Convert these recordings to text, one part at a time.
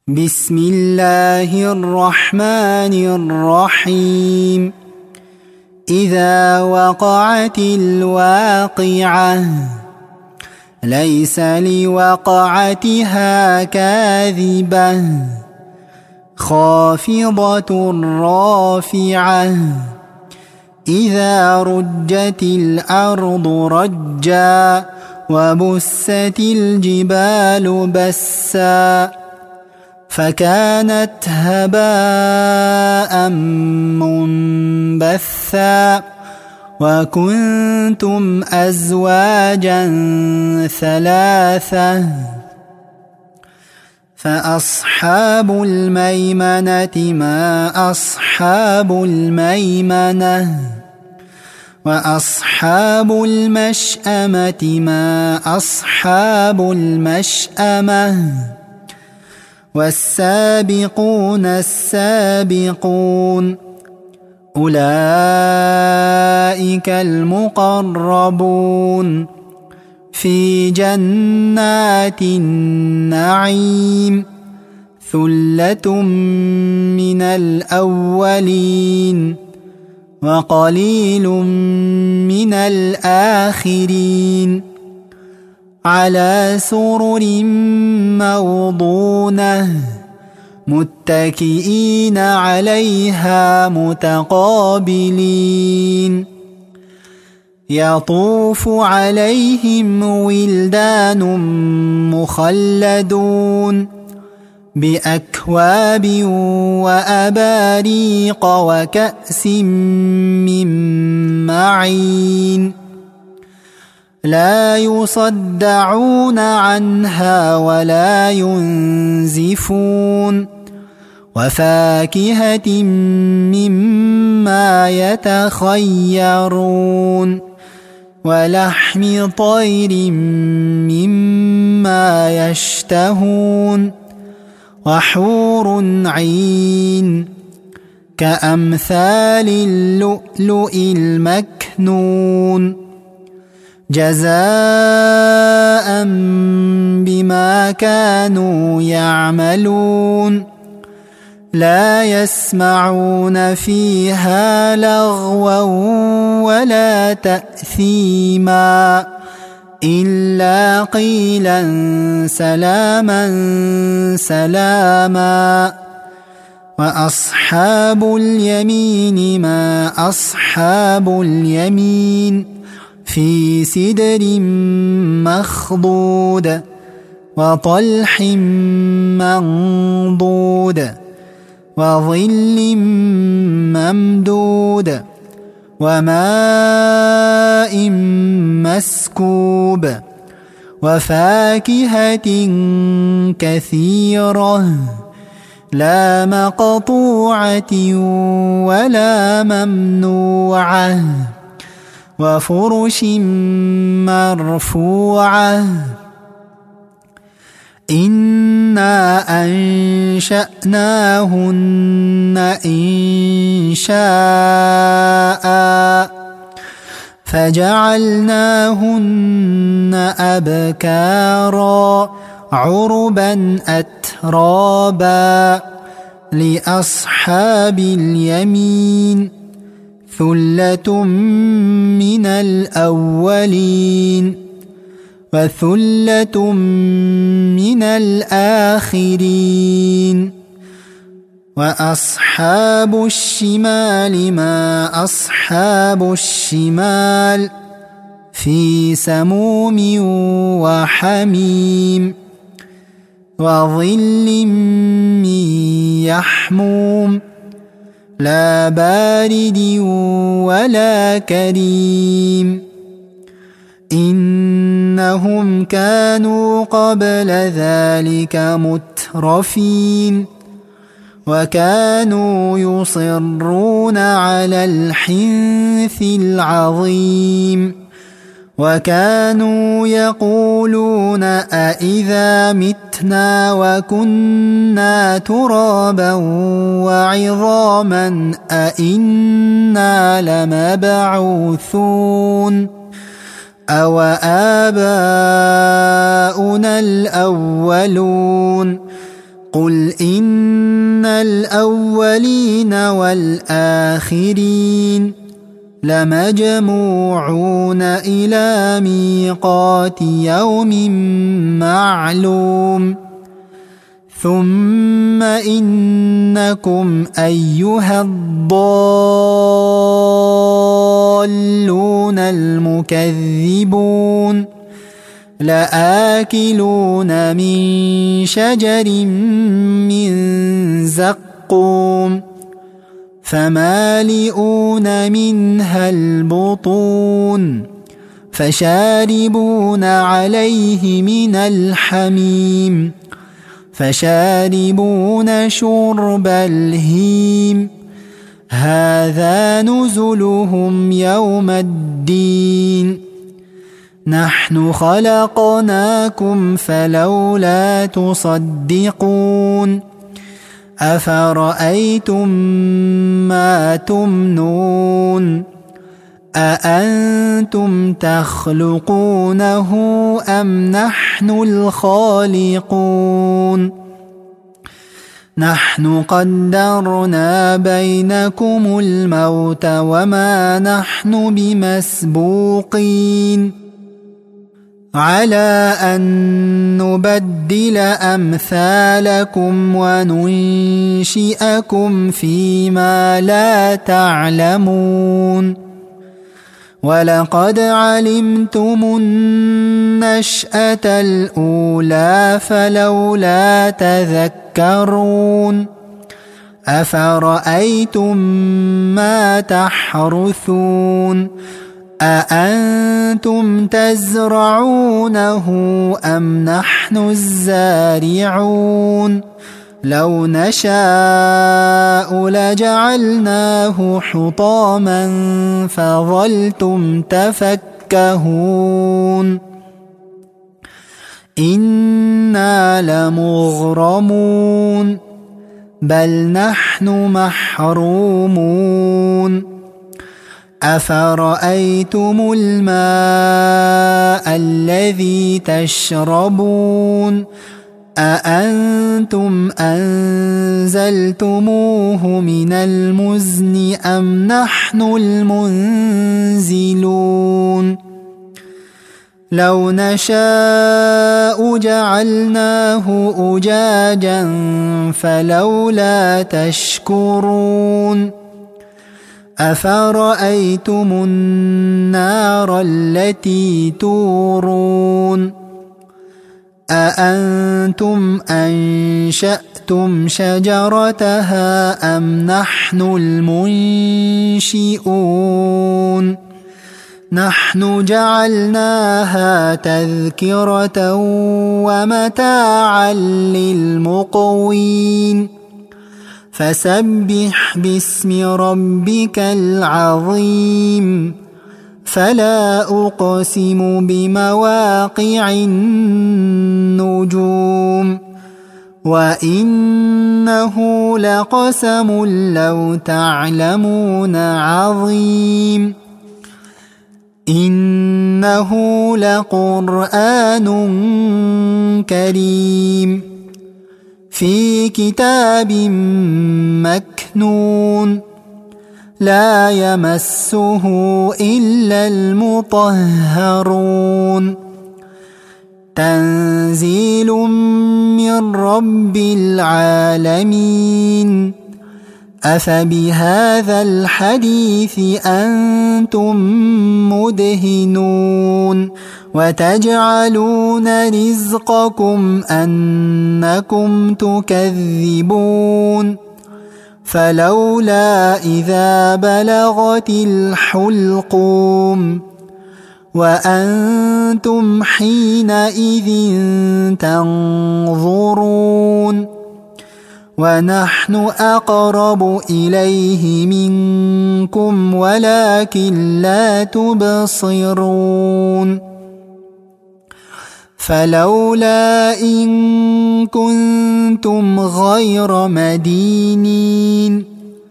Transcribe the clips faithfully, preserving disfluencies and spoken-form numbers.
بسم الله الرحمن الرحيم. إذا وقعت الواقعة ليس لوقعتها كاذبة خافضة رافعة إذا رجت الأرض رجا وبست الجبال بسا فكانت هباء منبثا وكنتم أزواجا ثلاثة فأصحاب الميمنة ما أصحاب الميمنة وأصحاب المشأمة ما أصحاب المشأمة والسابقون السابقون أولئك المقربون في جنات النعيم ثلة من الأولين وقليل من الآخرين على سرر موضونة متكئين عليها متقابلين يطوف عليهم ولدان مخلدون بأكواب وأباريق وكأس من معين لا يصدعون عنها ولا ينزفون وفاكهة مما يتخيرون ولحم طير مما يشتهون وحور عين كأمثال اللؤلؤ المكنون جزاء بما كانوا يعملون لا يسمعون فيها لغوا ولا تأثيما إلا قيلا سلاما سلاما وأصحاب اليمين ما أصحاب اليمين في سدر مخضود وطلح منضود وظل ممدود وماء مسكوب وفاكهة كثيرة لا مقطوعة ولا ممنوعة وفرش مرفوعة إنا أنشأناهن إنشاء فجعلناهن أبكارا عربا أترابا لأصحاب اليمين ثلة من الأولين وثلة من الآخرين وأصحاب الشمال ما أصحاب الشمال في سموم وحميم وظل من يحموم لا بارد ولا كريم إنهم كانوا قبل ذلك مترفين وكانوا يصرون على الحنث العظيم وكانوا يقولون أإذا متنا وكنا ترابا وعظاما أإنا لمبعوثون أو آباؤنا الأولون قل إن الأولين والآخرين لمجموعون إلى ميقات يوم معلوم ثم إنكم أيها الضالون المكذبون لآكلون من شجر من زقوم فمالئون منها البطون فشاربون عليه من الحميم فشاربون شرب الهيم هذا نزلهم يوم الدين نحن خلقناكم فلولا تصدقون أفرأيتم ما تمنون أأنتم تخلقونه أم نحن الخالقون نحن قدرنا بينكم الموت وما نحن بمسبوقين على أن نبدل أمثالكم وننشئكم فيما لا تعلمون ولقد علمتم النشأة الأولى فلولا تذكرون أفرأيتم ما تحرثون أأنتم تزرعونه أم نحن الزارعون لو نشاء لجعلناه حطاما فظلتم تفكهون إنا لمغرمون بل نحن محرومون أفرأيتم الماء الذي تشربون أأنتم أنزلتموه من المزن أم نحن المنزلون لو نشاء جعلناه أجاجا فلولا تشكرون أفرأيتم النار التي تورون أأنتم أنشأتم شجرتها أم نحن المنشئون نحن جعلناها تذكرة ومتاعا للمقوين فسبح باسم ربك العظيم فلا أقسم بمواقع النجوم وإنه لقسم لو تعلمون عظيم إنه لقرآن كريم في كتاب مكنون لا يمسه إلا المطهرون تنزيل من رب العالمين أفبهذا الحديث أنتم مدهنون وتجعلون رزقكم أنكم تكذبون فلولا إذا بلغت الحلقوم وأنتم حينئذ تنظرون ونحن أقرب إليه منكم ولكن لا تبصرون فلولا إن كنتم غير مدينين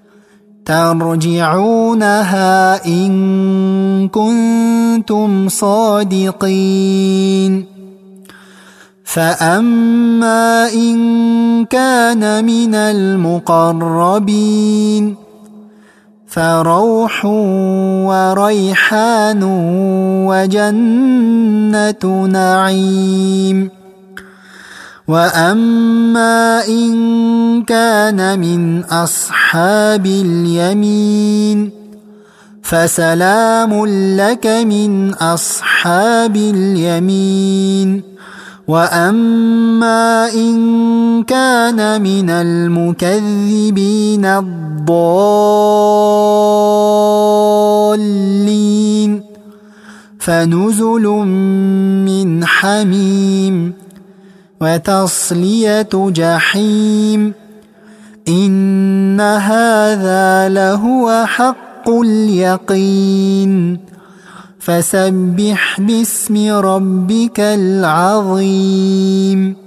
ترجعونها إن كنتم صادقين فأما إن كان من المقربين فروح وريحان وجنة نعيم. وأما إن كان من أصحاب اليمين فسلام لك من أصحاب اليمين. وأما إن كان من المكذبين الضالين فنزل من حميم وتصلية جحيم. إن هذا لهو حق اليقين. فسبح باسم ربك العظيم.